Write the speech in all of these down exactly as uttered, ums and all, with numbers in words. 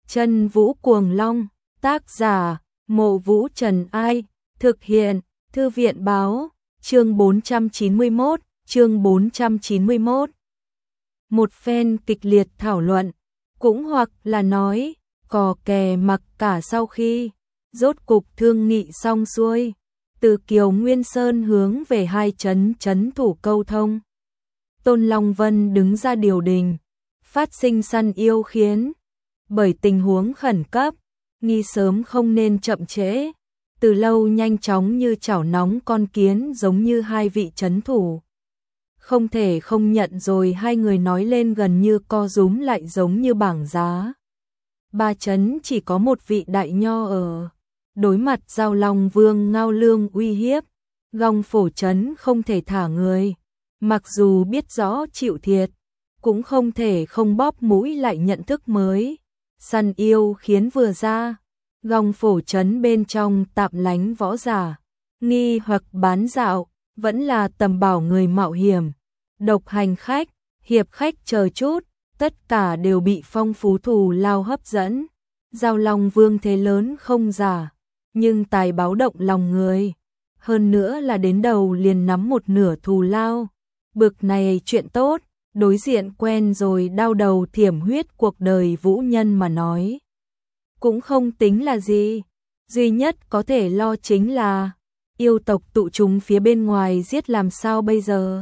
Chân Vũ Cuồng Long, tác giả, Mộ Vũ Trần Ai, thực hiện, Thư viện Báo, chương bốn trăm chín mươi mốt, chương bốn trăm chín mươi mốt. Một phen kịch liệt thảo luận, cũng hoặc là nói, cò kè mặc cả sau khi, rốt cục thương nghị xong xuôi, từ Kiều Nguyên Sơn hướng về hai trấn trấn thủ câu thông. Tôn Long Vân đứng ra điều đình, phát sinh săn yêu khiến, bởi tình huống khẩn cấp, nghi sớm không nên chậm trễ, từ lâu nhanh chóng như chảo nóng con kiến giống như hai vị trấn thủ. Không thể không nhận rồi hai người nói lên gần như co rúm lại giống như bảng giá. Ba trấn chỉ có một vị đại nho ở, đối mặt Giao Long Vương Ngao Lương uy hiếp, Gong Phổ trấn không thể thả người, mặc dù biết rõ chịu thiệt, cũng không thể không bóp mũi lại nhận thức mới. Săn yêu khiến vừa ra, Gong Phổ trấn bên trong tạm lánh võ giả, nghi hoặc bán dạo, vẫn là tầm bảo người mạo hiểm, độc hành khách, hiệp khách chờ chút, tất cả đều bị phong phú thù lao hấp dẫn. Giao Long Vương thế lớn không giả, nhưng tài báo động lòng người, hơn nữa là đến đầu liền nắm một nửa thù lao. Bực này chuyện tốt, đối diện quen rồi đau đầu thiểm huyết cuộc đời vũ nhân mà nói, cũng không tính là gì, duy nhất có thể lo chính là yêu tộc tụ chúng phía bên ngoài giết làm sao bây giờ.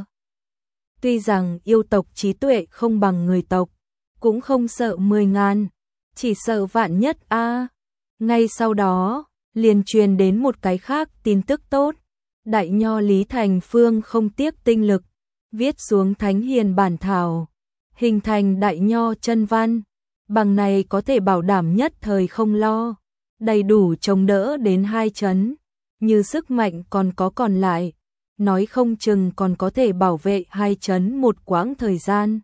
Tuy rằng yêu tộc trí tuệ không bằng người tộc, cũng không sợ mười ngàn, chỉ sợ vạn nhất a. À. Ngay sau đó, liền truyền đến một cái khác tin tức tốt, đại nho Lý Thành Phương không tiếc tinh lực, viết xuống Thánh Hiền bản thảo, hình thành đại nho chân văn, bằng này có thể bảo đảm nhất thời không lo, đầy đủ chống đỡ đến hai trấn, như sức mạnh còn có còn lại, nói không chừng còn có thể bảo vệ hai trấn một quãng thời gian,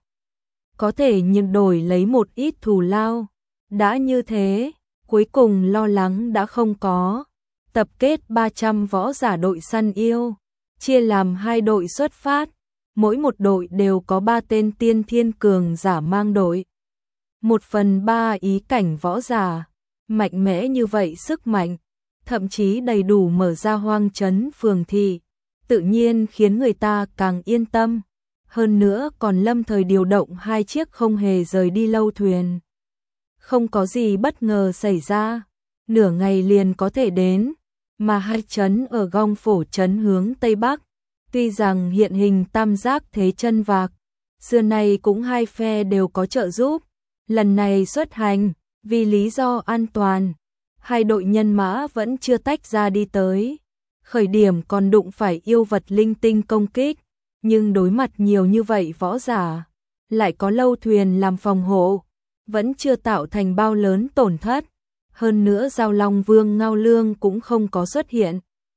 có thể nhưng đổi lấy một ít thù lao. Đã như thế, cuối cùng lo lắng đã không có, tập kết ba trăm võ giả đội săn yêu, chia làm hai đội xuất phát, mỗi một đội đều có ba tên tiên thiên cường giả mang đội. Một phần ba ý cảnh võ giả, mạnh mẽ như vậy sức mạnh, thậm chí đầy đủ mở ra hoang trấn phường thị, tự nhiên khiến người ta càng yên tâm. Hơn nữa còn lâm thời điều động hai chiếc không hề rời đi lâu thuyền. Không có gì bất ngờ xảy ra, nửa ngày liền có thể đến, mà hai trấn ở Gong Phổ trấn hướng Tây Bắc, tuy rằng hiện hình tam giác thế chân vạc, xưa nay cũng hai phe đều có trợ giúp, lần này xuất hành, vì lý do an toàn, hai đội nhân mã vẫn chưa tách ra đi tới, khởi điểm còn đụng phải yêu vật linh tinh công kích, nhưng đối mặt nhiều như vậy võ giả, lại có lâu thuyền làm phòng hộ, vẫn chưa tạo thành bao lớn tổn thất, hơn nữa Giao Long Vương Ngao Lương cũng không có xuất hiện.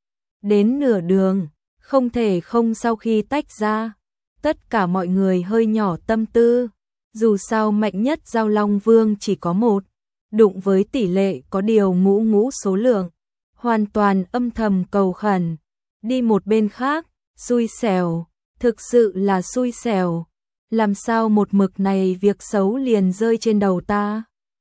Đến nửa đường, không thể không sau khi tách ra, tất cả mọi người hơi nhỏ tâm tư, dù sao mạnh nhất Giao Long Vương chỉ có một, đụng với tỷ lệ có điều ngũ ngũ số lượng, hoàn toàn âm thầm cầu khẩn, đi một bên khác, xui xẻo, thực sự là xui xẻo, làm sao một mực này việc xấu liền rơi trên đầu ta.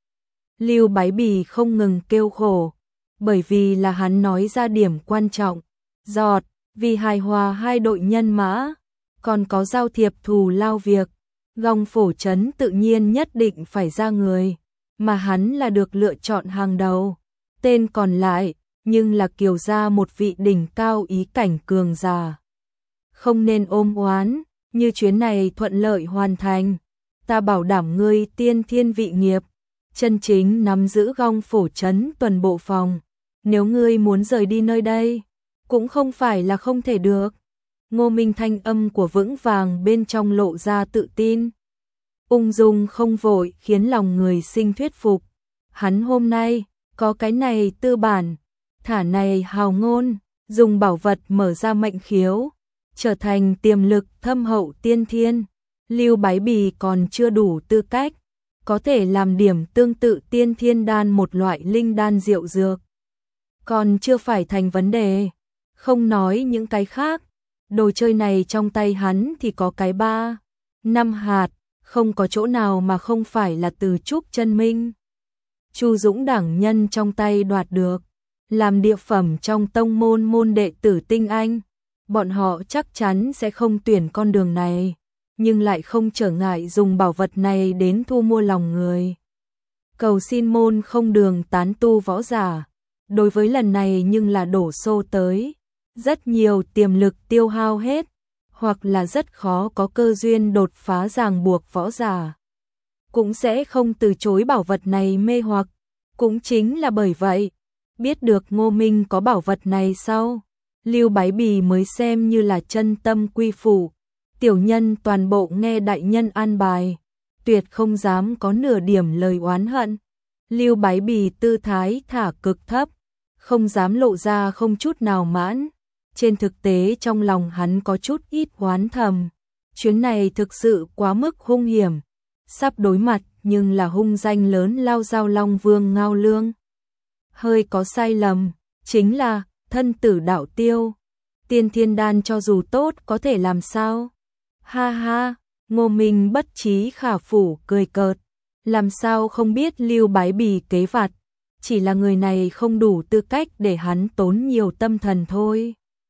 Lưu Bái Bì không ngừng kêu khổ, bởi vì là hắn nói ra điểm quan trọng, giọt, vì hài hòa hai đội nhân mã, còn có giao thiệp thù lao việc, Gong Phổ trấn tự nhiên nhất định phải ra người, mà hắn là được lựa chọn hàng đầu, tên còn lại, nhưng là Kiều gia một vị đỉnh cao ý cảnh cường giả. Không nên ôm oán, như chuyến này thuận lợi hoàn thành, ta bảo đảm ngươi tiên thiên vị nghiệp, chân chính nắm giữ Gong Phổ trấn tuần bộ phòng, nếu ngươi muốn rời đi nơi đây, cũng không phải là không thể được. Ngô Minh thanh âm của vững vàng bên trong lộ ra tự tin, ung dung không vội khiến lòng người sinh thuyết phục. Hắn hôm nay có cái này tư bản, thả này hào ngôn, dùng bảo vật mở ra mệnh khiếu, trở thành tiềm lực thâm hậu tiên thiên. Lưu Bái Bì còn chưa đủ tư cách, có thể làm điểm tương tự tiên thiên đan một loại linh đan diệu dược, còn chưa phải thành vấn đề. Không nói những cái khác, đồ chơi này trong tay hắn thì có cái ba, năm hạt, không có chỗ nào mà không phải là từ trúc chân minh. Chu Dũng đẳng nhân trong tay đoạt được, làm địa phẩm trong tông môn môn đệ tử tinh anh, bọn họ chắc chắn sẽ không tuyển con đường này, nhưng lại không trở ngại dùng bảo vật này đến thu mua lòng người. Cầu xin môn không đường tán tu võ giả, đối với lần này nhưng là đổ xô tới, rất nhiều tiềm lực tiêu hao hết, hoặc là rất khó có cơ duyên đột phá ràng buộc võ giả, cũng sẽ không từ chối bảo vật này mê hoặc. Cũng chính là bởi vậy, biết được Ngô Minh có bảo vật này sau, Lưu Bái Bì mới xem như là chân tâm quy phụ, tiểu nhân toàn bộ nghe đại nhân an bài, tuyệt không dám có nửa điểm lời oán hận. Lưu Bái Bì tư thái thả cực thấp, không dám lộ ra không chút nào mãn, trên thực tế trong lòng hắn có chút ít oán thầm, chuyến này thực sự quá mức hung hiểm, sắp đối mặt nhưng là hung danh lớn lao Giao Long Vương Ngao Lương. Hơi có sai lầm, chính là thân tử đạo tiêu, tiên thiên đan cho dù tốt có thể làm sao? Ha ha, Ngô Minh bất trí khả phủ cười cợt, làm sao không biết Lưu Bái Bì kế vặt, chỉ là người này không đủ tư cách để hắn tốn nhiều tâm thần thôi.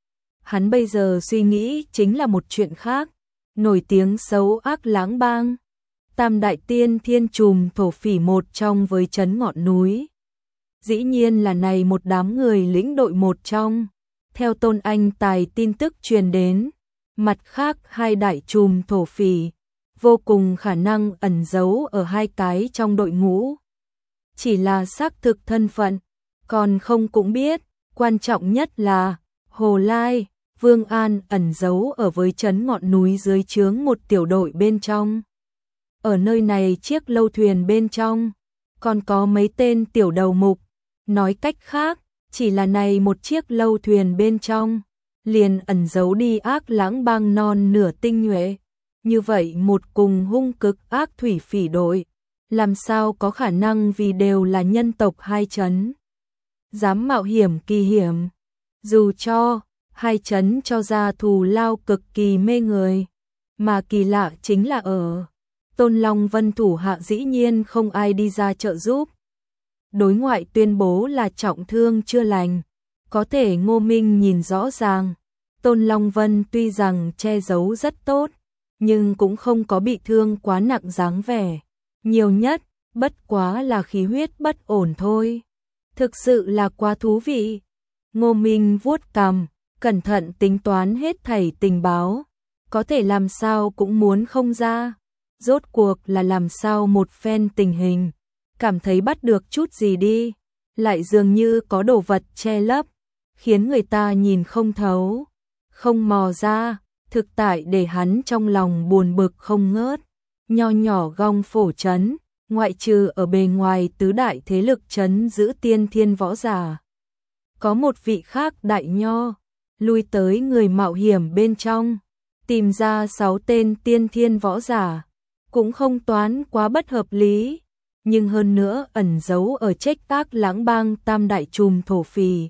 Hắn bây giờ suy nghĩ chính là một chuyện khác, nổi tiếng xấu ác lãng bang. Tam đại tiên thiên trùm thổ phỉ một trong với trấn ngọn núi. Dĩ nhiên là này một đám người lĩnh đội một trong. Theo Tôn Anh Tài tin tức truyền đến, mặt khác hai đại trùm thổ phỉ, vô cùng khả năng ẩn giấu ở hai cái trong đội ngũ. Chỉ là xác thực thân phận, còn không cũng biết, quan trọng nhất là Hồ Lai, Vương An ẩn giấu ở với trấn ngọn núi dưới trướng một tiểu đội bên trong. Ở nơi này chiếc lâu thuyền bên trong, còn có mấy tên tiểu đầu mục, nói cách khác, chỉ là này một chiếc lâu thuyền bên trong, liền ẩn giấu đi ác lãng bang non nửa tinh nhuệ. Như vậy một cùng hung cực ác thủy phỉ đội, làm sao có khả năng vì đều là nhân tộc hai trấn. Dám mạo hiểm kỳ hiểm, dù cho hai trấn cho ra thù lao cực kỳ mê người, mà kỳ lạ chính là ở Tôn Long Vân thủ hạ dĩ nhiên không ai đi ra trợ giúp. Đối ngoại tuyên bố là trọng thương chưa lành, có thể Ngô Minh nhìn rõ ràng, Tôn Long Vân tuy rằng che giấu rất tốt, nhưng cũng không có bị thương quá nặng dáng vẻ, nhiều nhất, bất quá là khí huyết bất ổn thôi. Thực sự là quá thú vị. Ngô Minh vuốt cằm, cẩn thận tính toán hết thảy tình báo, có thể làm sao cũng muốn không ra. Rốt cuộc là làm sao một phen tình hình, cảm thấy bắt được chút gì đi, lại dường như có đồ vật che lấp, khiến người ta nhìn không thấu, không mò ra, thực tại để hắn trong lòng buồn bực không ngớt. Nho nhỏ Gong Phổ trấn, ngoại trừ ở bề ngoài tứ đại thế lực trấn giữ tiên thiên võ giả, có một vị khác đại nho, lui tới người mạo hiểm bên trong, tìm ra sáu tên tiên thiên võ giả, cũng không toán quá bất hợp lý, nhưng hơn nữa ẩn giấu ở trách tác lãng bang tam đại trùm thổ phỉ,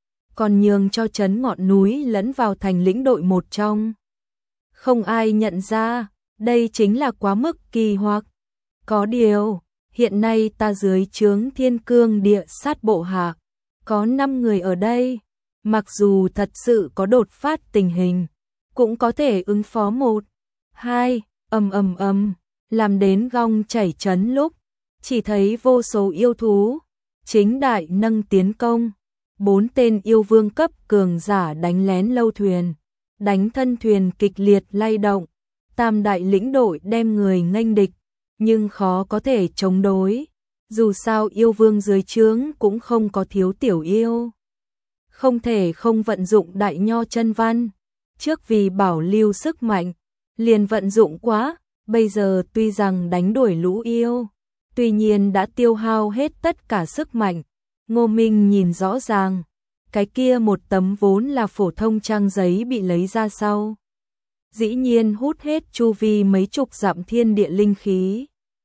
còn nhường cho trấn ngọn núi lẫn vào thành lĩnh đội một trong. Không ai nhận ra, đây chính là quá mức kỳ hoặc. Có điều, hiện nay ta dưới trướng Thiên Cương Địa Sát bộ hạ, có năm người ở đây, mặc dù thật sự có đột phát tình hình, cũng có thể ứng phó một, hai, ầm ầm ầm, làm đến gong chảy trấn lúc, chỉ thấy vô số yêu thú, chính đại nâng tiến công, bốn tên yêu vương cấp cường giả đánh lén lâu thuyền, đánh thân thuyền kịch liệt lay động, tam đại lĩnh đội đem người nghênh địch, nhưng khó có thể chống đối, dù sao yêu vương dưới trướng cũng không có thiếu tiểu yêu. Không thể không vận dụng đại nho chân văn, trước vì bảo lưu sức mạnh, liền vận dụng quá, bây giờ tuy rằng đánh đuổi lũ yêu, tuy nhiên đã tiêu hao hết tất cả sức mạnh. Ngô Minh nhìn rõ ràng, cái kia một tấm vốn là phổ thông trang giấy bị lấy ra sau, dĩ nhiên hút hết chu vi mấy chục dặm thiên địa linh khí,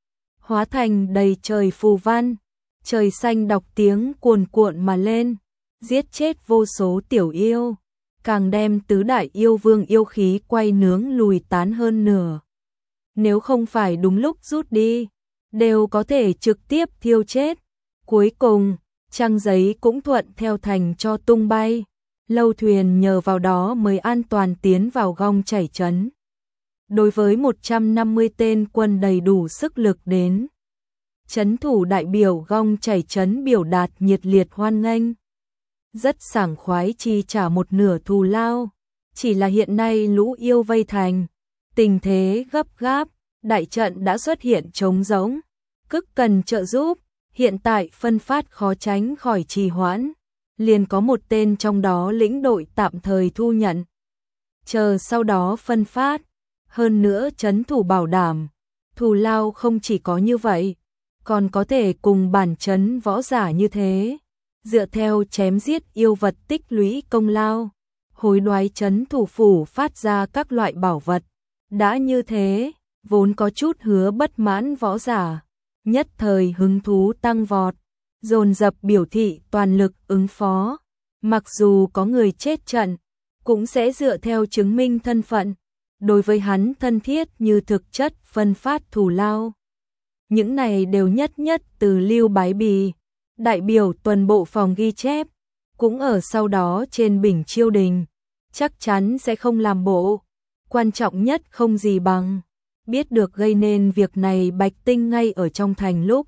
hóa thành đầy trời phù văn, trời xanh đọc tiếng cuồn cuộn mà lên, giết chết vô số tiểu yêu, càng đem tứ đại yêu vương yêu khí quay nướng lùi tán hơn nửa. Nếu không phải đúng lúc rút đi, đều có thể trực tiếp thiêu chết. Cuối cùng, trang giấy cũng thuận theo thành cho tung bay. Lâu thuyền nhờ vào đó mới an toàn tiến vào gong chảy trấn. Đối với một trăm năm mươi tên quân đầy đủ sức lực đến, trấn thủ đại biểu gong chảy trấn biểu đạt nhiệt liệt hoan nghênh. Rất sảng khoái chi trả một nửa thù lao. Chỉ là hiện nay lũ yêu vây thành, tình thế gấp gáp, đại trận đã xuất hiện trống rỗng, cực cần trợ giúp, hiện tại phân phát khó tránh khỏi trì hoãn, liền có một tên trong đó lĩnh đội tạm thời thu nhận. Chờ sau đó phân phát, hơn nữa trấn thủ bảo đảm, thù lao không chỉ có như vậy, còn có thể cùng bản trấn võ giả như thế, dựa theo chém giết yêu vật tích lũy công lao, hối đoái trấn thủ phủ phát ra các loại bảo vật. Đã như thế, vốn có chút hứa bất mãn võ giả, nhất thời hứng thú tăng vọt, dồn dập biểu thị toàn lực ứng phó, mặc dù có người chết trận, cũng sẽ dựa theo chứng minh thân phận, đối với hắn thân thiết như thực chất phân phát thù lao. Những này đều nhất nhất từ Lưu Bái Bì, đại biểu tuần bộ phòng ghi chép, cũng ở sau đó trên bình chiêu đình, chắc chắn sẽ không làm bộ. Quan trọng nhất không gì bằng, biết được gây nên việc này Bạch Tinh ngay ở trong thành lúc.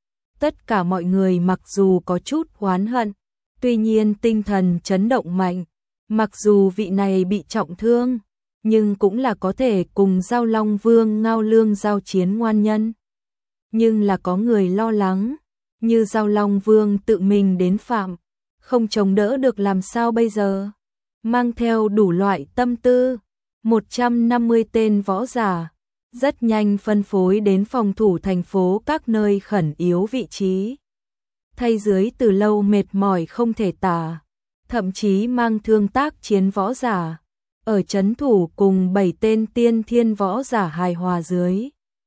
Tất cả mọi người mặc dù có chút oán hận, tuy nhiên tinh thần chấn động mạnh, mặc dù vị này bị trọng thương, nhưng cũng là có thể cùng Giao Long Vương Ngao Lương giao chiến ngoan nhân. Nhưng là có người lo lắng, như Giao Long Vương tự mình đến phạm, không chống đỡ được làm sao bây giờ. Mang theo đủ loại tâm tư, một trăm năm mươi tên võ giả, rất nhanh phân phối đến phòng thủ thành phố các nơi khẩn yếu vị trí. Thay dưới từ lâu mệt mỏi không thể tả, thậm chí mang thương tác chiến võ giả, ở trấn thủ cùng bảy tên tiên thiên võ giả hài hòa dưới.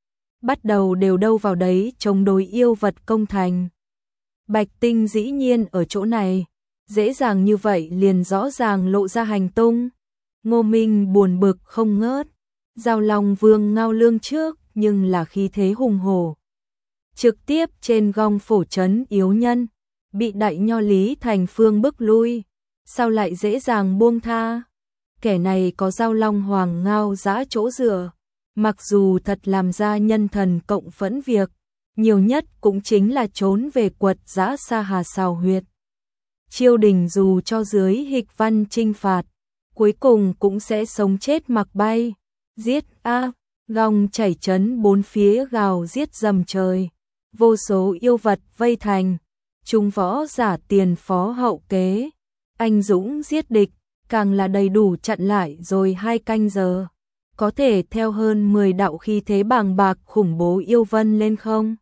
Bắt đầu đều đâu vào đấy chống đối yêu vật công thành. Bạch Tinh dĩ nhiên ở chỗ này, dễ dàng như vậy liền rõ ràng lộ ra hành tung. Ngô Minh buồn bực không ngớt, Giao Long Vương Ngao Lương trước nhưng là khí thế hùng hổ. Trực tiếp trên gong phổ trấn yếu nhân, bị đại nho Lý Thành Phương bức lui, sao lại dễ dàng buông tha. Kẻ này có Giao Long Hoàng Ngao giã chỗ dựa, mặc dù thật làm ra nhân thần cộng phẫn việc, nhiều nhất cũng chính là trốn về quật giã Sa Hà Sào Huyệt. Triều đình dù cho dưới hịch văn trinh phạt, cuối cùng cũng sẽ sống chết mặc bay. Giết a, gong chảy trấn bốn phía gào giết dầm trời, vô số yêu vật vây thành, chúng võ giả tiền phó hậu kế, anh dũng giết địch, càng là đầy đủ chặn lại rồi hai canh giờ, có thể theo hơn mười đạo khí thế bàng bạc khủng bố yêu vân lên không.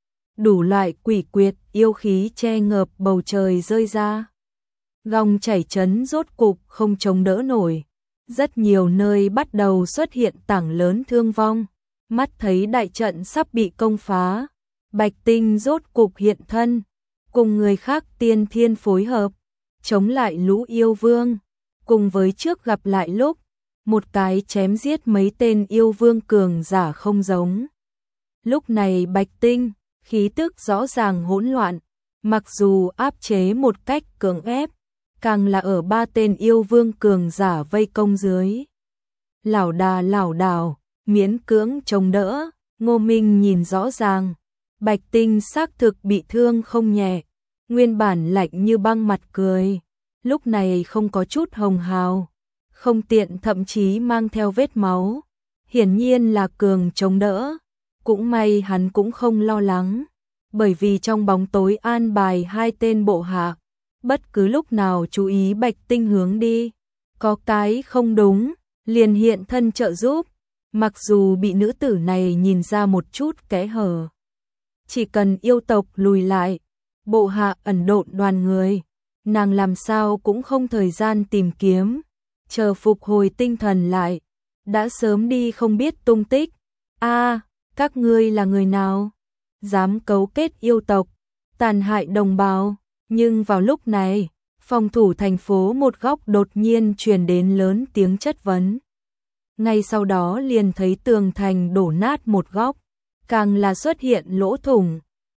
Đủ loại quỷ quyệt yêu khí che ngợp bầu trời rơi ra. Gong chảy trấn rốt cục không chống đỡ nổi. Rất nhiều nơi bắt đầu xuất hiện tảng lớn thương vong. Mắt thấy đại trận sắp bị công phá. Bạch Tinh rốt cục hiện thân. Cùng người khác tiên thiên phối hợp. Chống lại lũ yêu vương. Cùng với trước gặp lại lúc. Một cái chém giết mấy tên yêu vương cường giả không giống. Lúc này Bạch Tinh, khí tức rõ ràng hỗn loạn. Mặc dù áp chế một cách cưỡng ép, càng là ở ba tên yêu vương cường giả vây công dưới. Lảo đà lảo đảo, miễn cưỡng chống đỡ, Ngô Minh nhìn rõ ràng, Bạch Tinh xác thực bị thương không nhẹ, nguyên bản lạnh như băng mặt cười, lúc này không có chút hồng hào, không tiện thậm chí mang theo vết máu, hiển nhiên là cường chống đỡ, cũng may hắn cũng không lo lắng, bởi vì trong bóng tối an bài hai tên bộ hạ. Bất cứ lúc nào chú ý Bạch Tinh hướng đi, có cái không đúng, liền hiện thân trợ giúp, mặc dù bị nữ tử này nhìn ra một chút kẽ hở. Chỉ cần yêu tộc lùi lại, bộ hạ ẩn độn đoàn người, nàng làm sao cũng không thời gian tìm kiếm, chờ phục hồi tinh thần lại, đã sớm đi không biết tung tích. A, các ngươi là người nào? Dám cấu kết yêu tộc, tàn hại đồng bào. Nhưng vào lúc này, phòng thủ thành phố một góc đột nhiên truyền đến lớn tiếng chất vấn. Ngay sau đó liền thấy tường thành đổ nát một góc, càng là xuất hiện lỗ thủng,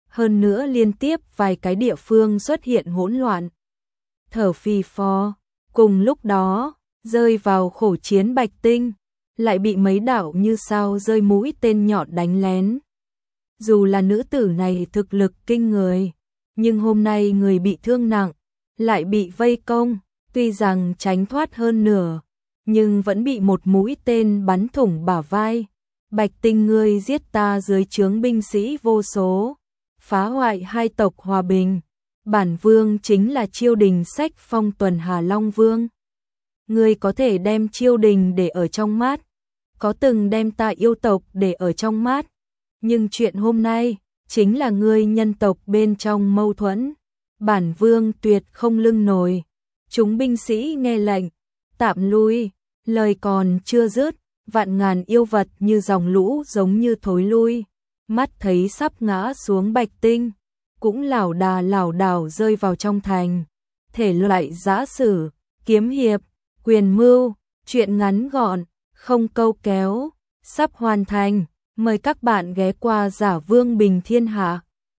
hơn nữa liên tiếp vài cái địa phương xuất hiện hỗn loạn. Thở phì phò, cùng lúc đó, rơi vào khổ chiến Bạch Tinh, lại bị mấy đạo như sao rơi mũi tên nhọn đánh lén. Dù là nữ tử này thực lực kinh người, nhưng hôm nay người bị thương nặng, lại bị vây công, tuy rằng tránh thoát hơn nửa, nhưng vẫn bị một mũi tên bắn thủng bả vai. Bạch Tinh, ngươi giết ta dưới trướng binh sĩ vô số, phá hoại hai tộc hòa bình. Bản vương chính là Chiêu Đình Sách Phong Tuần Hà Long Vương. Ngươi có thể đem Chiêu Đình để ở trong mắt, có từng đem ta yêu tộc để ở trong mắt, nhưng chuyện hôm nay chính là ngươi nhân tộc bên trong mâu thuẫn. Bản vương tuyệt không lưng nổi. Chúng binh sĩ nghe lệnh, tạm lui, lời còn chưa dứt, vạn ngàn yêu vật như dòng lũ giống như thối lui, mắt thấy sắp ngã xuống Bạch Tinh, cũng lảo đà lảo đảo rơi vào trong thành. Thể loại giã sử, kiếm hiệp, quyền mưu, chuyện ngắn gọn, không câu kéo, sắp hoàn thành. Mời các bạn ghé qua Giả Vương Bình Thiên Hạ.